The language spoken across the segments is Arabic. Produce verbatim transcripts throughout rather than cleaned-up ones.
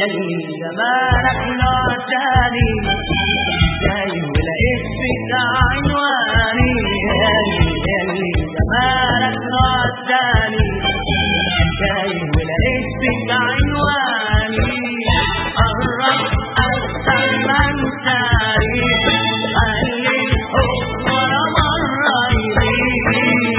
يلي زمانك نعتاني تايه ولقيت فيك عنواني يلي زمانك نعتاني تايه ولقيت فيك عنواني قرب أكثر من تاريخ خلي الحب ورا مرة يليك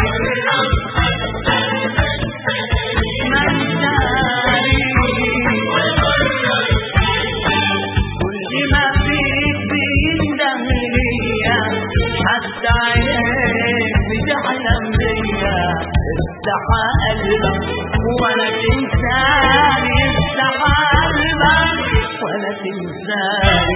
استحى قلبك ولا تنساني استحى قلبك ولا تنساني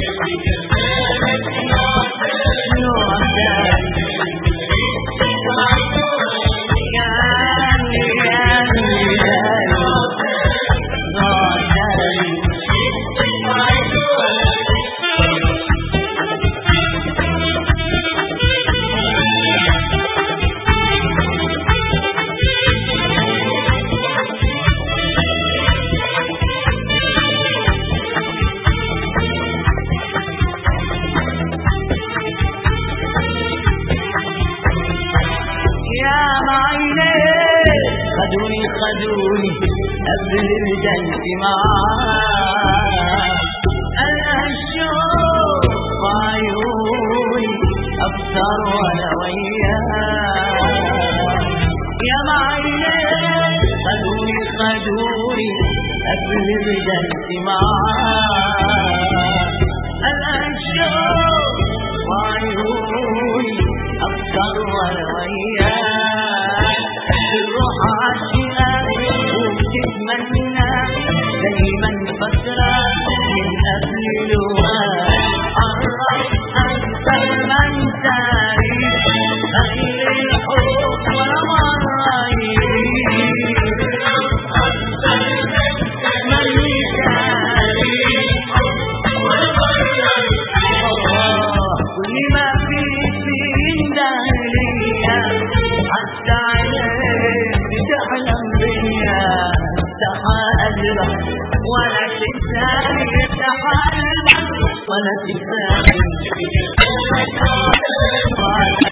خدوني خدوني قبل الجنة معاك أنا الشوق بعيوني أكثر وأنا وياك يا معيني خدوني خدوني قبل الجنة معاك أنا الشوق بعيوني أكثر وأنا وياك الروح عاشقة وبتتمنى دايما فترة من قبل الوقت قرب أكثر من تاريخ خلي الحب ورا مرة يليك ملي تاريخ كل ما فيك بينده ليا حتى تحلم بيا استحى قلبك ولا تنساني استحى قلبك ولا تنساني